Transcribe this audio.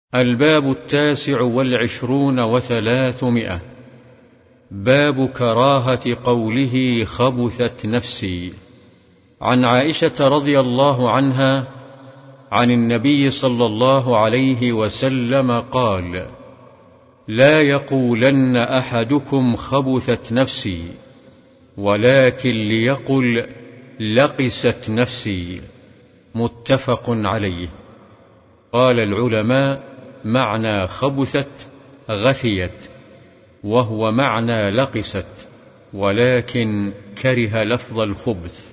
الباب 29 و300. باب كراهة قوله خبثت نفسي. عن عائشة رضي الله عنها عن النبي صلى الله عليه وسلم قال: لا يقولن أحدكم خبثت نفسي، ولكن ليقل لقست نفسي. متفق عليه. قال العلماء: معنى خبثت غثيت، وهو معنى لقست، ولكن كره لفظ الخبث.